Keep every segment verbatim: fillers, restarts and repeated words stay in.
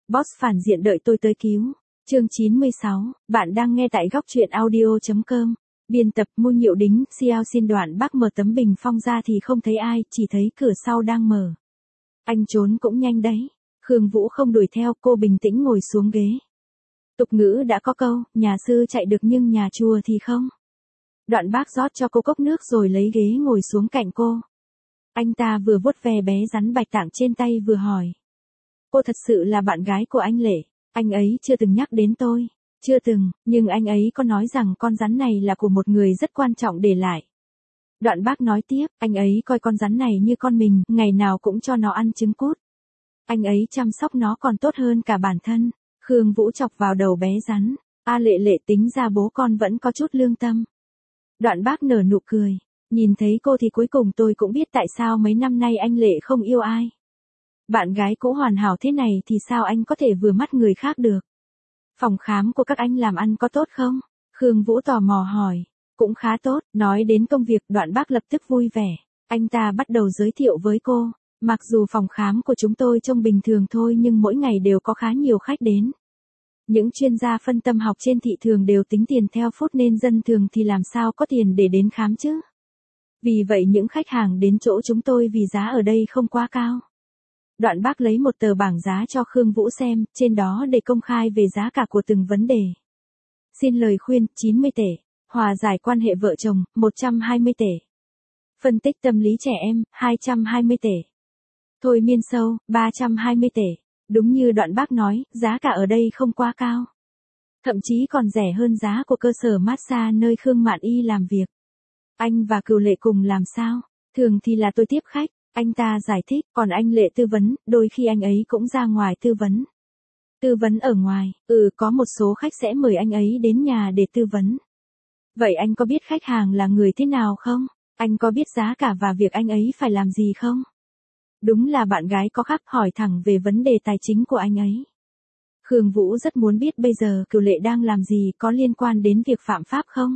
Boss phản diện đợi tôi tới cứu. Chương chín mươi sáu, bạn đang nghe tại góc truyện audio chấm com. Biên tập Mu Nhiệu Đính, Xiao xin đoạn bác mở tấm bình phong ra thì không thấy ai, chỉ thấy cửa sau đang mở. Anh trốn cũng nhanh đấy. Khương Vũ không đuổi theo, cô bình tĩnh ngồi xuống ghế. Tục ngữ đã có câu, nhà sư chạy được nhưng nhà chùa thì không. Đoạn bác rót cho cô cốc nước rồi lấy ghế ngồi xuống cạnh cô. Anh ta vừa vuốt ve bé rắn bạch tạng trên tay vừa hỏi. Cô thật sự là bạn gái của anh Lệ? Anh ấy chưa từng nhắc đến tôi. Chưa từng, nhưng anh ấy có nói rằng con rắn này là của một người rất quan trọng để lại. Đoạn bác nói tiếp, anh ấy coi con rắn này như con mình, ngày nào cũng cho nó ăn trứng cút. Anh ấy chăm sóc nó còn tốt hơn cả bản thân. Khương Vũ chọc vào đầu bé rắn. A Lệ Lệ, tính ra bố con vẫn có chút lương tâm. Đoạn bác nở nụ cười. Nhìn thấy cô thì cuối cùng tôi cũng biết tại sao mấy năm nay anh Lệ không yêu ai. Bạn gái cũ hoàn hảo thế này thì sao anh có thể vừa mắt người khác được. Phòng khám của các anh làm ăn có tốt không? Khương Vũ tò mò hỏi. Cũng khá tốt, nói đến công việc đoạn bác lập tức vui vẻ. Anh ta bắt đầu giới thiệu với cô. Mặc dù phòng khám của chúng tôi trông bình thường thôi nhưng mỗi ngày đều có khá nhiều khách đến. Những chuyên gia phân tâm học trên thị trường đều tính tiền theo phút nên dân thường thì làm sao có tiền để đến khám chứ. Vì vậy những khách hàng đến chỗ chúng tôi vì giá ở đây không quá cao. Đoạn bác lấy một tờ bảng giá cho Khương Vũ xem, trên đó để công khai về giá cả của từng vấn đề. Xin lời khuyên, chín mươi tể. Hòa giải quan hệ vợ chồng, một trăm hai mươi tể. Phân tích tâm lý trẻ em, hai trăm hai mươi tể. Thôi miên sâu, ba trăm hai mươi tể. Đúng như đoạn bác nói, giá cả ở đây không quá cao. Thậm chí còn rẻ hơn giá của cơ sở massage nơi Khương Mạn Y làm việc. Anh và Cửu Lệ cùng làm sao? Thường thì là tôi tiếp khách, anh ta giải thích, còn anh Lệ tư vấn, đôi khi anh ấy cũng ra ngoài tư vấn. Tư vấn ở ngoài, ừ có một số khách sẽ mời anh ấy đến nhà để tư vấn. Vậy anh có biết khách hàng là người thế nào không? Anh có biết giá cả và việc anh ấy phải làm gì không? Đúng là bạn gái có khắc hỏi thẳng về vấn đề tài chính của anh ấy. Khương Vũ rất muốn biết bây giờ Cửu Lệ đang làm gì, có liên quan đến việc phạm pháp không?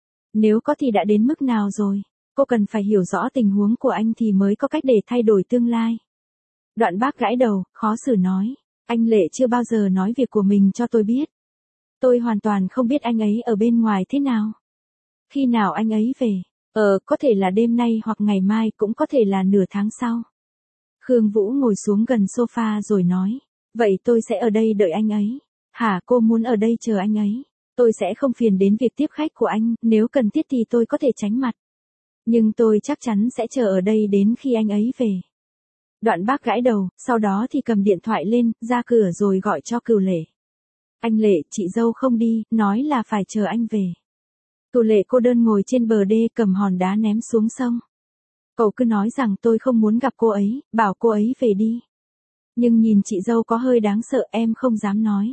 Nếu có thì đã đến mức nào rồi? Cô cần phải hiểu rõ tình huống của anh thì mới có cách để thay đổi tương lai. Đoạn bác gãi đầu, khó xử nói. Anh Lệ chưa bao giờ nói việc của mình cho tôi biết. Tôi hoàn toàn không biết anh ấy ở bên ngoài thế nào. Khi nào anh ấy về? Ờ, có thể là đêm nay hoặc ngày mai, cũng có thể là nửa tháng sau. Khương Vũ ngồi xuống gần sofa rồi nói. Vậy tôi sẽ ở đây đợi anh ấy. Hả, cô muốn ở đây chờ anh ấy? Tôi sẽ không phiền đến việc tiếp khách của anh, nếu cần thiết thì tôi có thể tránh mặt. Nhưng tôi chắc chắn sẽ chờ ở đây đến khi anh ấy về. Đoạn bác gãi đầu, sau đó thì cầm điện thoại lên, ra cửa rồi gọi cho Cửu Lệ. Anh Lệ, chị dâu không đi, nói là phải chờ anh về. Cửu Lệ cô đơn ngồi trên bờ đê cầm hòn đá ném xuống sông. Cậu cứ nói rằng tôi không muốn gặp cô ấy, bảo cô ấy về đi. Nhưng nhìn chị dâu có hơi đáng sợ, em không dám nói.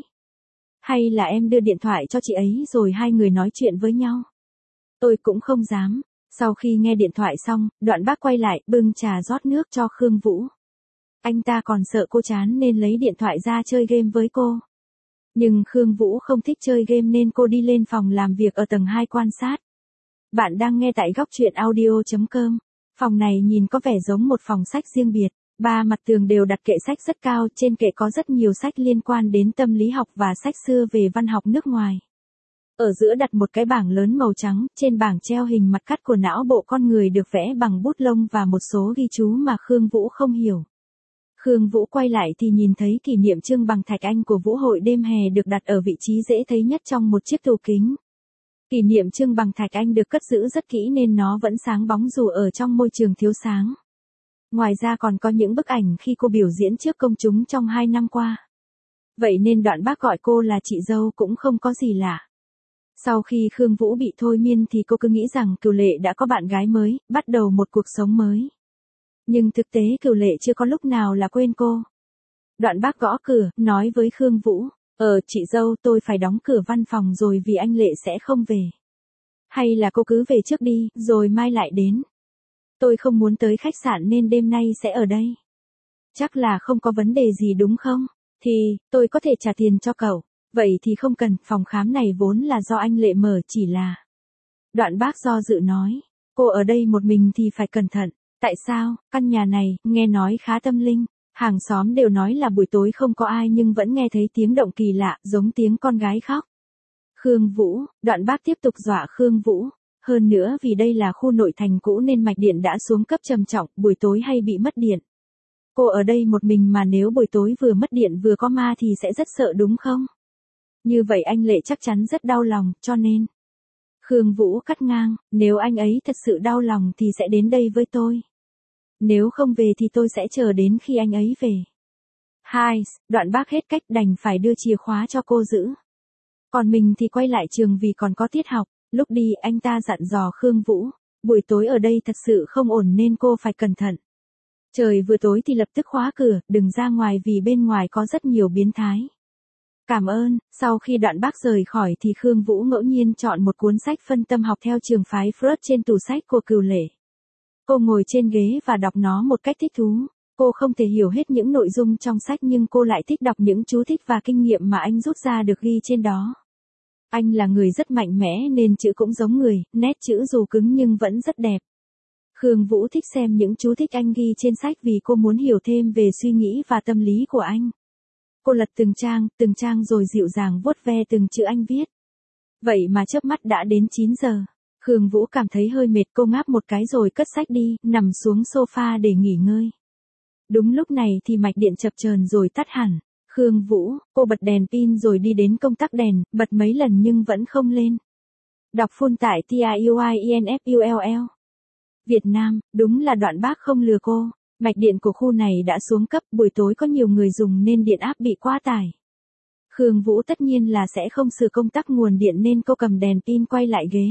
Hay là em đưa điện thoại cho chị ấy rồi hai người nói chuyện với nhau. Tôi cũng không dám. Sau khi nghe điện thoại xong, đoạn bác quay lại, bưng trà rót nước cho Khương Vũ. Anh ta còn sợ cô chán nên lấy điện thoại ra chơi game với cô. Nhưng Khương Vũ không thích chơi game nên cô đi lên phòng làm việc ở tầng hai quan sát. Bạn đang nghe tại góc truyện audio chấm com. Phòng này nhìn có vẻ giống một phòng sách riêng biệt. Ba mặt tường đều đặt kệ sách rất cao, trên kệ có rất nhiều sách liên quan đến tâm lý học và sách xưa về văn học nước ngoài. Ở giữa đặt một cái bảng lớn màu trắng, trên bảng treo hình mặt cắt của não bộ con người được vẽ bằng bút lông và một số ghi chú mà Khương Vũ không hiểu. Khương Vũ quay lại thì nhìn thấy kỷ niệm trưng bằng thạch anh của Vũ hội đêm hè được đặt ở vị trí dễ thấy nhất trong một chiếc tủ kính. Kỷ niệm trưng bằng thạch anh được cất giữ rất kỹ nên nó vẫn sáng bóng dù ở trong môi trường thiếu sáng. Ngoài ra còn có những bức ảnh khi cô biểu diễn trước công chúng trong hai năm qua. Vậy nên đoạn bác gọi cô là chị dâu cũng không có gì lạ. Sau khi Khương Vũ bị thôi miên thì cô cứ nghĩ rằng Cửu Lệ đã có bạn gái mới, bắt đầu một cuộc sống mới. Nhưng thực tế Cửu Lệ chưa có lúc nào là quên cô. Đoạn bác gõ cửa, nói với Khương Vũ, Ờ, chị dâu tôi phải đóng cửa văn phòng rồi vì anh Lệ sẽ không về. Hay là cô cứ về trước đi, rồi mai lại đến. Tôi không muốn tới khách sạn nên đêm nay sẽ ở đây. Chắc là không có vấn đề gì đúng không? Thì, tôi có thể trả tiền cho cậu. Vậy thì không cần, phòng khám này vốn là do anh Lệ mở, chỉ là... Đoạn bác do dự nói, cô ở đây một mình thì phải cẩn thận. Tại sao? Căn nhà này, nghe nói khá tâm linh. Hàng xóm đều nói là buổi tối không có ai nhưng vẫn nghe thấy tiếng động kỳ lạ, giống tiếng con gái khóc. Khương Vũ, Đoạn Bác tiếp tục dọa Khương Vũ. Hơn nữa vì đây là khu nội thành cũ nên mạch điện đã xuống cấp trầm trọng, buổi tối hay bị mất điện. Cô ở đây một mình mà nếu buổi tối vừa mất điện vừa có ma thì sẽ rất sợ đúng không? Như vậy anh Lệ chắc chắn rất đau lòng, cho nên. Khương Vũ cắt ngang, nếu anh ấy thật sự đau lòng thì sẽ đến đây với tôi. Nếu không về thì tôi sẽ chờ đến khi anh ấy về. Hai, Đoạn Bác hết cách đành phải đưa chìa khóa cho cô giữ. Còn mình thì quay lại trường vì còn có tiết học. Lúc đi anh ta dặn dò Khương Vũ, buổi tối ở đây thật sự không ổn nên cô phải cẩn thận. Trời vừa tối thì lập tức khóa cửa, đừng ra ngoài vì bên ngoài có rất nhiều biến thái. Cảm ơn, sau khi Đoạn Bác rời khỏi thì Khương Vũ ngẫu nhiên chọn một cuốn sách phân tâm học theo trường phái Freud trên tủ sách của Cửu Lệ. Cô ngồi trên ghế và đọc nó một cách thích thú. Cô không thể hiểu hết những nội dung trong sách nhưng cô lại thích đọc những chú thích và kinh nghiệm mà anh rút ra được ghi trên đó. Anh là người rất mạnh mẽ nên chữ cũng giống người, nét chữ dù cứng nhưng vẫn rất đẹp. Khương Vũ thích xem những chú thích anh ghi trên sách vì cô muốn hiểu thêm về suy nghĩ và tâm lý của anh. Cô lật từng trang, từng trang rồi dịu dàng vuốt ve từng chữ anh viết. Vậy mà chớp mắt đã đến chín giờ. Khương Vũ cảm thấy hơi mệt, cô ngáp một cái rồi cất sách đi, nằm xuống sofa để nghỉ ngơi. Đúng lúc này thì mạch điện chập chờn rồi tắt hẳn. Khương Vũ, cô bật đèn pin rồi đi đến công tắc đèn, bật mấy lần nhưng vẫn không lên. Đọc full tải T I U I E N F U L L. Việt Nam, đúng là Đoạn Bác không lừa cô. Mạch điện của khu này đã xuống cấp, buổi tối có nhiều người dùng nên điện áp bị quá tải. Khương Vũ tất nhiên là sẽ không sửa công tắc nguồn điện nên cô cầm đèn pin quay lại ghế.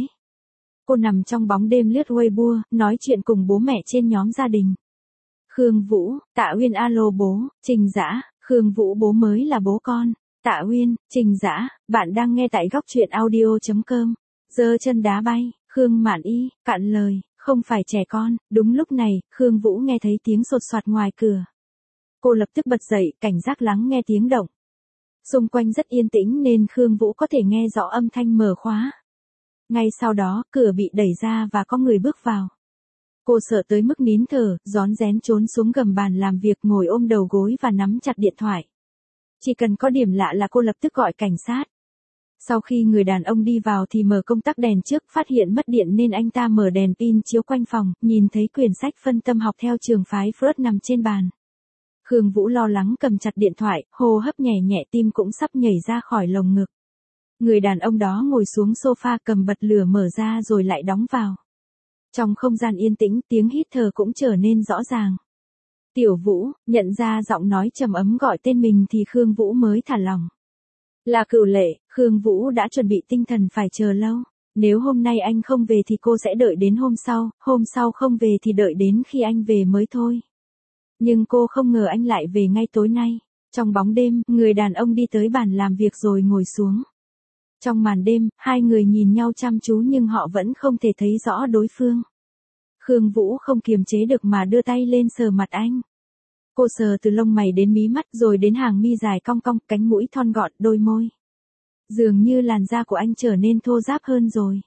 Cô nằm trong bóng đêm lướt Weibo, nói chuyện cùng bố mẹ trên nhóm gia đình. Khương Vũ, Tạ Uyên alo bố, Trình Dã, Khương Vũ bố mới là bố con. Tạ Uyên, Trình Dã, bạn đang nghe tại góc truyện audio chấm com. Giơ chân đá bay, Khương Mạn Y, cạn lời, không phải trẻ con. Đúng lúc này, Khương Vũ nghe thấy tiếng sột soạt ngoài cửa. Cô lập tức bật dậy, cảnh giác lắng nghe tiếng động. Xung quanh rất yên tĩnh nên Khương Vũ có thể nghe rõ âm thanh mở khóa. Ngay sau đó, cửa bị đẩy ra và có người bước vào. Cô sợ tới mức nín thở, rón rén trốn xuống gầm bàn làm việc, ngồi ôm đầu gối và nắm chặt điện thoại. Chỉ cần có điểm lạ là cô lập tức gọi cảnh sát. Sau khi người đàn ông đi vào thì mở công tắc đèn trước, phát hiện mất điện nên anh ta mở đèn pin chiếu quanh phòng, nhìn thấy quyển sách phân tâm học theo trường phái Freud nằm trên bàn. Khương Vũ lo lắng cầm chặt điện thoại, hô hấp nhẹ nhẹ, tim cũng sắp nhảy ra khỏi lồng ngực. Người đàn ông đó ngồi xuống sofa, cầm bật lửa mở ra rồi lại đóng vào. Trong không gian yên tĩnh, tiếng hít thở cũng trở nên rõ ràng. Tiểu Vũ, nhận ra giọng nói trầm ấm gọi tên mình thì Khương Vũ mới thả lòng. Là Cửu Lệ. Khương Vũ đã chuẩn bị tinh thần phải chờ lâu. Nếu hôm nay anh không về thì cô sẽ đợi đến hôm sau, hôm sau không về thì đợi đến khi anh về mới thôi. Nhưng cô không ngờ anh lại về ngay tối nay. Trong bóng đêm, người đàn ông đi tới bàn làm việc rồi ngồi xuống. Trong màn đêm, hai người nhìn nhau chăm chú nhưng họ vẫn không thể thấy rõ đối phương. Khương Vũ không kiềm chế được mà đưa tay lên sờ mặt anh. Cô sờ từ lông mày đến mí mắt rồi đến hàng mi dài cong cong, cánh mũi thon gọn, đôi môi. Dường như làn da của anh trở nên thô ráp hơn rồi.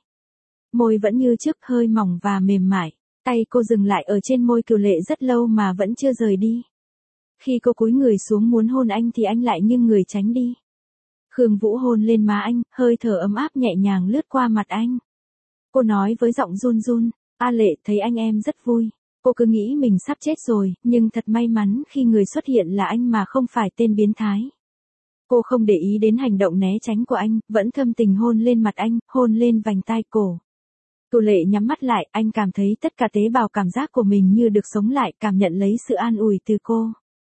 Môi vẫn như trước, hơi mỏng và mềm mại. Tay cô dừng lại ở trên môi Cửu Lệ rất lâu mà vẫn chưa rời đi. Khi cô cúi người xuống muốn hôn anh thì anh lại nghiêng người tránh đi. Khương Vũ hôn lên má anh, hơi thở ấm áp nhẹ nhàng lướt qua mặt anh. Cô nói với giọng run run, A Lệ, thấy anh em rất vui. Cô cứ nghĩ mình sắp chết rồi, nhưng thật may mắn khi người xuất hiện là anh mà không phải tên biến thái. Cô không để ý đến hành động né tránh của anh, vẫn thâm tình hôn lên mặt anh, hôn lên vành tai cổ. Cửu Lệ nhắm mắt lại, anh cảm thấy tất cả tế bào cảm giác của mình như được sống lại, cảm nhận lấy sự an ủi từ cô.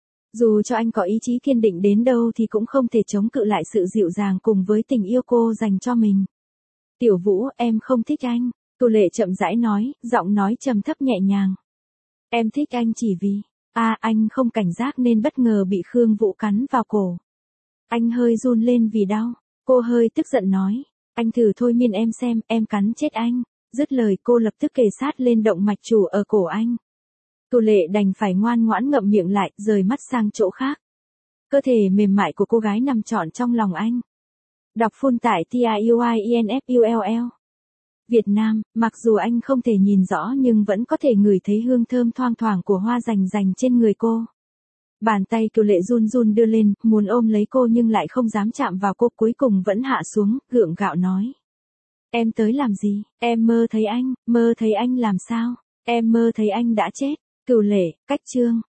Dù cho anh có ý chí kiên định đến đâu thì cũng không thể chống cự lại sự dịu dàng cùng với tình yêu cô dành cho mình. Tiểu Vũ, em không thích anh. Cửu Lệ chậm rãi nói, giọng nói trầm thấp nhẹ nhàng. Em thích anh chỉ vì, à anh không cảnh giác nên bất ngờ bị Khương Vũ cắn vào cổ. Anh hơi run lên vì đau. Cô hơi tức giận nói, anh thử thôi miên em xem, em cắn chết anh. Dứt lời cô lập tức kề sát lên động mạch chủ ở cổ anh. Cửu Lệ đành phải ngoan ngoãn ngậm miệng lại, rời mắt sang chỗ khác. Cơ thể mềm mại của cô gái nằm trọn trong lòng anh. Đọc full tải T I U I E N F U L L. Việt Nam, mặc dù anh không thể nhìn rõ nhưng vẫn có thể ngửi thấy hương thơm thoang thoảng của hoa rành rành trên người cô. Bàn tay Cửu Lệ run run đưa lên, muốn ôm lấy cô nhưng lại không dám chạm vào cô, cuối cùng vẫn hạ xuống, gượng gạo nói. Em tới làm gì? Em mơ thấy anh, mơ thấy anh làm sao? Em mơ thấy anh đã chết. Cửu Lệ, cách chương.